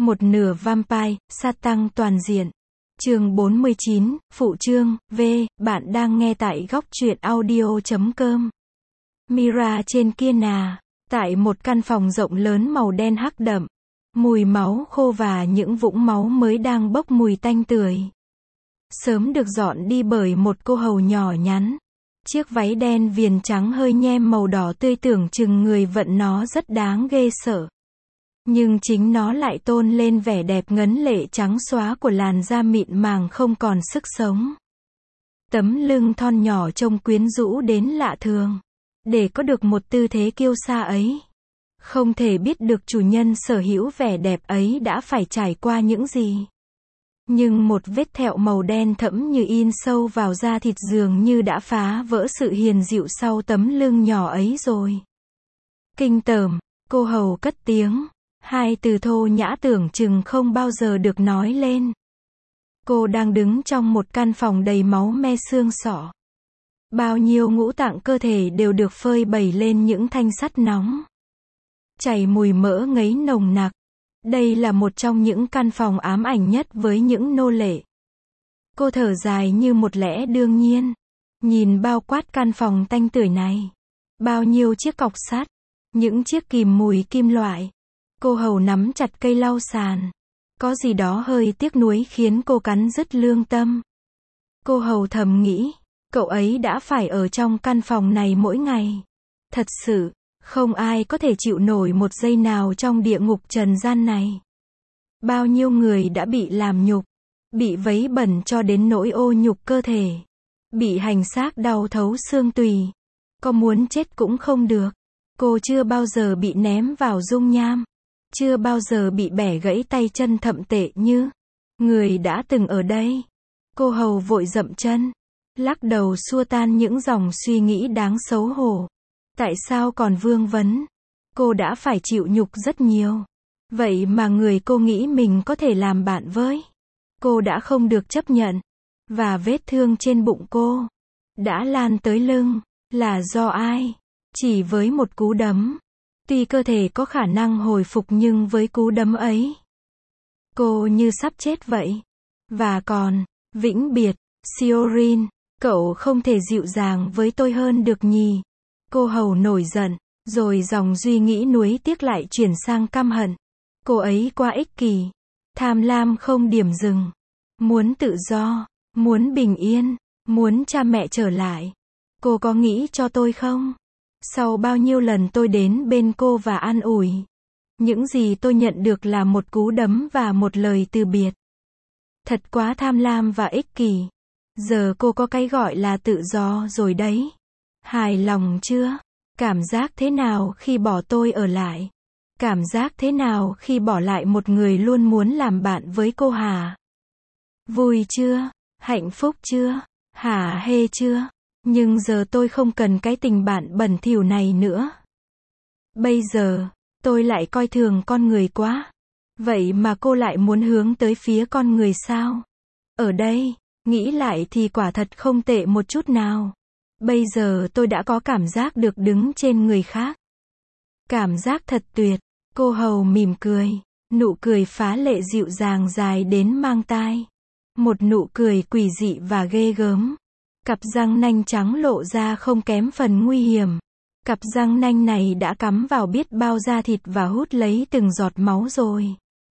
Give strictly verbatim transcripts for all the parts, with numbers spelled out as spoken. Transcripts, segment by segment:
Một nửa vampire, sát tăng toàn diện. Chương bốn mươi chín, phụ chương, V, bạn đang nghe tại góc truyện audio chấm com. Mira trên kia nà, tại một căn phòng rộng lớn màu đen hắc đậm. Mùi máu khô và những vũng máu mới đang bốc mùi tanh tưởi. Sớm được dọn đi bởi một cô hầu nhỏ nhắn. Chiếc váy đen viền trắng hơi nhem màu đỏ tươi tưởng chừng người vận nó rất đáng ghê sợ. Nhưng chính nó lại tôn lên vẻ đẹp ngấn lệ trắng xóa của làn da mịn màng không còn sức sống. Tấm lưng thon nhỏ trông quyến rũ đến lạ thường. Để có được một tư thế kiêu sa ấy, không thể biết được chủ nhân sở hữu vẻ đẹp ấy đã phải trải qua những gì. Nhưng một vết thẹo màu đen thẫm như in sâu vào da thịt dường như đã phá vỡ sự hiền dịu sau tấm lưng nhỏ ấy rồi. Kinh tởm, cô hầu cất tiếng. Hai từ thô nhã tưởng chừng không bao giờ được nói lên. Cô đang đứng trong một căn phòng đầy máu me xương sọ. Bao nhiêu ngũ tạng cơ thể đều được phơi bày lên những thanh sắt nóng. Chảy mùi mỡ ngấy nồng nặc. Đây là một trong những căn phòng ám ảnh nhất với những nô lệ. Cô thở dài như một lẽ đương nhiên. Nhìn bao quát căn phòng tanh tưởi này. Bao nhiêu chiếc cọc sắt. Những chiếc kìm mùi kim loại. Cô hầu nắm chặt cây lau sàn. Có gì đó hơi tiếc nuối khiến cô cắn rứt lương tâm. Cô hầu thầm nghĩ, cậu ấy đã phải ở trong căn phòng này mỗi ngày. Thật sự, không ai có thể chịu nổi một giây nào trong địa ngục trần gian này. Bao nhiêu người đã bị làm nhục, bị vấy bẩn cho đến nỗi ô nhục cơ thể, bị hành xác đau thấu xương tùy. Có muốn chết cũng không được. Cô chưa bao giờ bị ném vào dung nham. Chưa bao giờ bị bẻ gãy tay chân thậm tệ như người đã từng ở đây. Cô hầu vội dậm chân, lắc đầu xua tan những dòng suy nghĩ đáng xấu hổ. Tại sao còn vương vấn? Cô đã phải chịu nhục rất nhiều. Vậy mà người cô nghĩ mình có thể làm bạn với, cô đã không được chấp nhận. Và vết thương trên bụng cô đã lan tới lưng. Là do ai? Chỉ với một cú đấm. Tuy cơ thể có khả năng hồi phục nhưng với cú đấm ấy, cô như sắp chết vậy. Và còn, vĩnh biệt, Siorin, cậu không thể dịu dàng với tôi hơn được nhỉ? Cô hầu nổi giận, rồi dòng suy nghĩ nuối tiếc lại chuyển sang căm hận. Cô ấy quá ích kỷ, tham lam không điểm dừng, muốn tự do, muốn bình yên, muốn cha mẹ trở lại. Cô có nghĩ cho tôi không? Sau bao nhiêu lần tôi đến bên cô và an ủi, những gì tôi nhận được là một cú đấm và một lời từ biệt. Thật quá tham lam và ích kỷ. Giờ cô có cái gọi là tự do rồi đấy. Hài lòng chưa? Cảm giác thế nào khi bỏ tôi ở lại? Cảm giác thế nào khi bỏ lại một người luôn muốn làm bạn với cô hả? Vui chưa? Hạnh phúc chưa? Hả hê chưa? Nhưng giờ tôi không cần cái tình bạn bẩn thỉu này nữa. Bây giờ, tôi lại coi thường con người quá. Vậy mà cô lại muốn hướng tới phía con người sao? Ở đây, nghĩ lại thì quả thật không tệ một chút nào. Bây giờ tôi đã có cảm giác được đứng trên người khác. Cảm giác thật tuyệt. Cô hầu mỉm cười. Nụ cười phá lệ dịu dàng dài đến mang tai. Một nụ cười quỷ dị và ghê gớm. Cặp răng nanh trắng lộ ra không kém phần nguy hiểm. Cặp răng nanh này đã cắm vào biết bao da thịt và hút lấy từng giọt máu rồi.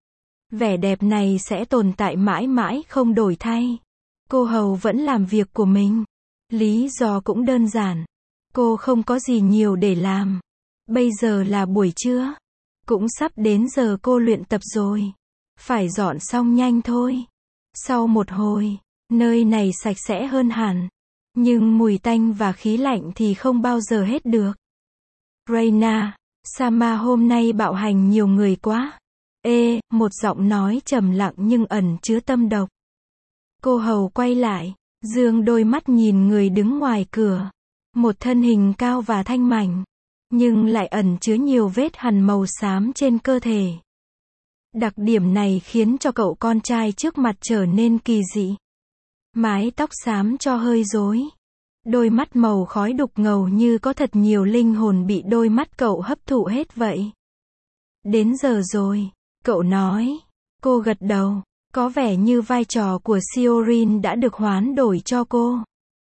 Vẻ đẹp này sẽ tồn tại mãi mãi không đổi thay. Cô hầu vẫn làm việc của mình. Lý do cũng đơn giản. Cô không có gì nhiều để làm. Bây giờ là buổi trưa. Cũng sắp đến giờ cô luyện tập rồi. Phải dọn xong nhanh thôi. Sau một hồi, nơi này sạch sẽ hơn hẳn. Nhưng mùi tanh và khí lạnh thì không bao giờ hết được. Reyna, Sama hôm nay bạo hành nhiều người quá. Ê, một giọng nói trầm lặng nhưng ẩn chứa tâm độc. Cô hầu quay lại, dương đôi mắt nhìn người đứng ngoài cửa. Một thân hình cao và thanh mảnh, nhưng lại ẩn chứa nhiều vết hằn màu xám trên cơ thể. Đặc điểm này khiến cho cậu con trai trước mặt trở nên kỳ dị. Mái tóc xám cho hơi rối. Đôi mắt màu khói đục ngầu như có thật nhiều linh hồn bị đôi mắt cậu hấp thụ hết vậy. Đến giờ rồi, cậu nói. Cô gật đầu. Có vẻ như vai trò của Siorin đã được hoán đổi cho cô.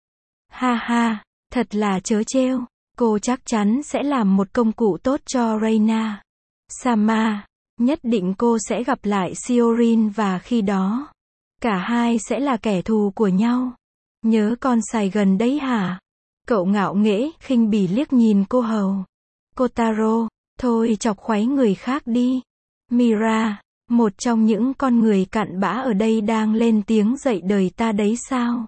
Ha ha, thật là trớ trêu. Cô chắc chắn sẽ làm một công cụ tốt cho Reyna. Sama, nhất định cô sẽ gặp lại Siorin và khi đó, cả hai sẽ là kẻ thù của nhau. Nhớ con Sài gần đấy hả? Cậu ngạo nghễ, khinh bỉ liếc nhìn cô hầu. Kotaro, thôi chọc khoáy người khác đi. Mira, một trong những con người cặn bã ở đây đang lên tiếng dạy đời ta đấy sao?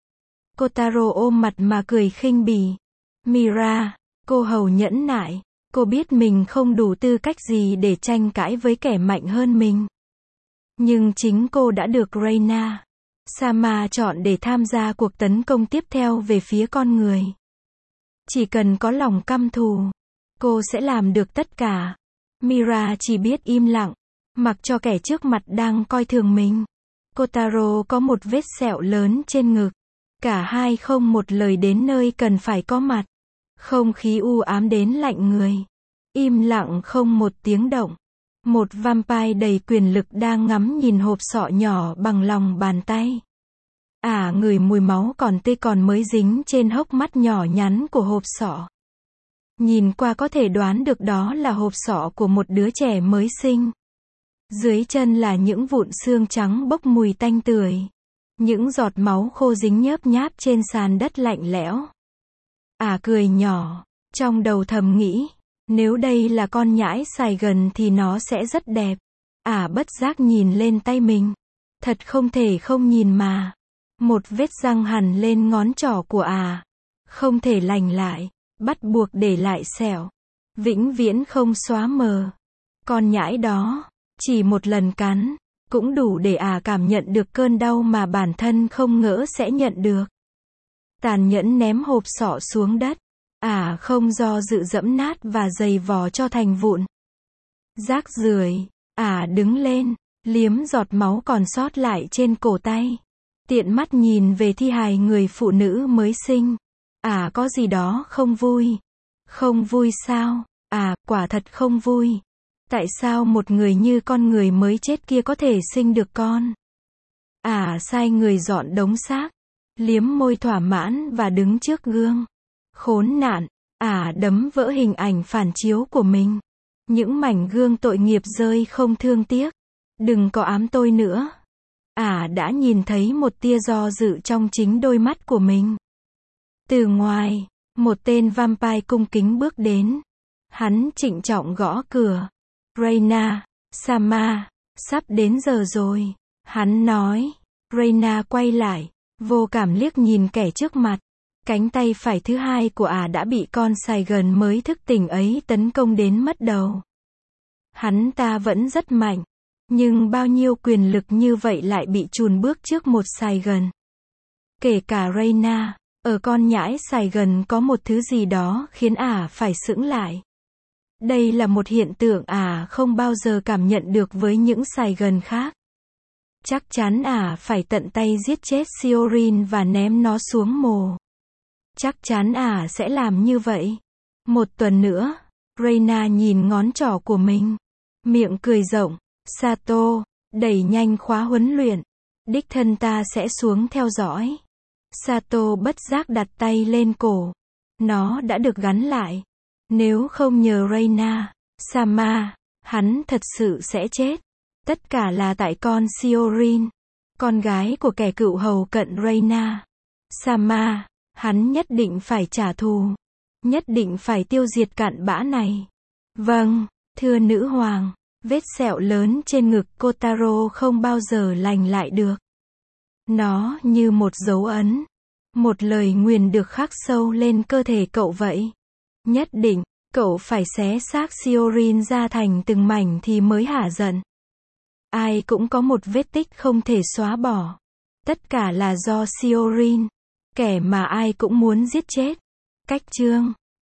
Kotaro ôm mặt mà cười khinh bỉ. Mira, cô hầu nhẫn nại, cô biết mình không đủ tư cách gì để tranh cãi với kẻ mạnh hơn mình. Nhưng chính cô đã được Reyna Sama chọn để tham gia cuộc tấn công tiếp theo về phía con người. Chỉ cần có lòng căm thù, cô sẽ làm được tất cả. Mira chỉ biết im lặng, mặc cho kẻ trước mặt đang coi thường mình. Kotaro có một vết sẹo lớn trên ngực. Cả hai không một lời đến nơi cần phải có mặt. Không khí u ám đến lạnh người. Im lặng không một tiếng động. Một vampire đầy quyền lực đang ngắm nhìn hộp sọ nhỏ bằng lòng bàn tay. À, ngửi mùi máu còn tươi còn mới dính trên hốc mắt nhỏ nhắn của hộp sọ. Nhìn qua có thể đoán được đó là hộp sọ của một đứa trẻ mới sinh. Dưới chân là những vụn xương trắng bốc mùi tanh tưởi. Những giọt máu khô dính nhớp nháp trên sàn đất lạnh lẽo. À, cười nhỏ, trong đầu thầm nghĩ, nếu đây là con nhãi Sài gần thì nó sẽ rất đẹp. À, bất giác nhìn lên tay mình. Thật không thể không nhìn mà. Một vết răng hằn lên ngón trỏ của à. Không thể lành lại, bắt buộc để lại sẹo. Vĩnh viễn không xóa mờ. Con nhãi đó, chỉ một lần cắn, cũng đủ để à cảm nhận được cơn đau mà bản thân không ngỡ sẽ nhận được. Tàn nhẫn ném hộp sọ xuống đất. À, không do dự dẫm nát và giày vò cho thành vụn. Rác rưởi. À, đứng lên, liếm giọt máu còn sót lại trên cổ tay. Tiện mắt nhìn về thi hài người phụ nữ mới sinh. À, có gì đó không vui. Không vui sao? À, quả thật không vui. Tại sao một người như con người mới chết kia có thể sinh được con? À, sai người dọn đống xác. Liếm môi thỏa mãn và đứng trước gương. Khốn nạn. À, đấm vỡ hình ảnh phản chiếu của mình. Những mảnh gương tội nghiệp rơi không thương tiếc. Đừng có ám tôi nữa. À, đã nhìn thấy một tia do dự trong chính đôi mắt của mình. Từ ngoài, một tên vampire cung kính bước đến. Hắn trịnh trọng gõ cửa. Reyna, Sama, sắp đến giờ rồi. Hắn nói. Reyna quay lại, vô cảm liếc nhìn kẻ trước mặt. Cánh tay phải thứ hai của ả à đã bị con Sài gần mới thức tỉnh ấy tấn công đến mất đầu. Hắn ta vẫn rất mạnh. Nhưng bao nhiêu quyền lực như vậy lại bị chùn bước trước một Sài gần. Kể cả Reyna, ở con nhãi Sài gần có một thứ gì đó khiến ả à phải sững lại. Đây là một hiện tượng ả à không bao giờ cảm nhận được với những Sài gần khác. Chắc chắn ả à phải tận tay giết chết Siorin và ném nó xuống mồ. Chắc chắn ả à sẽ làm như vậy. Một tuần nữa, Reyna nhìn ngón trỏ của mình. Miệng cười rộng. Sato, đẩy nhanh khóa huấn luyện. Đích thân ta sẽ xuống theo dõi. Sato bất giác đặt tay lên cổ. Nó đã được gắn lại. Nếu không nhờ Reyna Sama, hắn thật sự sẽ chết. Tất cả là tại con Siorin, con gái của kẻ cựu hầu cận Reyna Sama. Hắn nhất định phải trả thù. Nhất định phải tiêu diệt cặn bã này. Vâng, thưa nữ hoàng. Vết sẹo lớn trên ngực Kotaro không bao giờ lành lại được. Nó như một dấu ấn. Một lời nguyền được khắc sâu lên cơ thể cậu vậy. Nhất định, cậu phải xé xác Siorin ra thành từng mảnh thì mới hả giận. Ai cũng có một vết tích không thể xóa bỏ. Tất cả là do Siorin, kẻ mà ai cũng muốn giết chết. Cách chương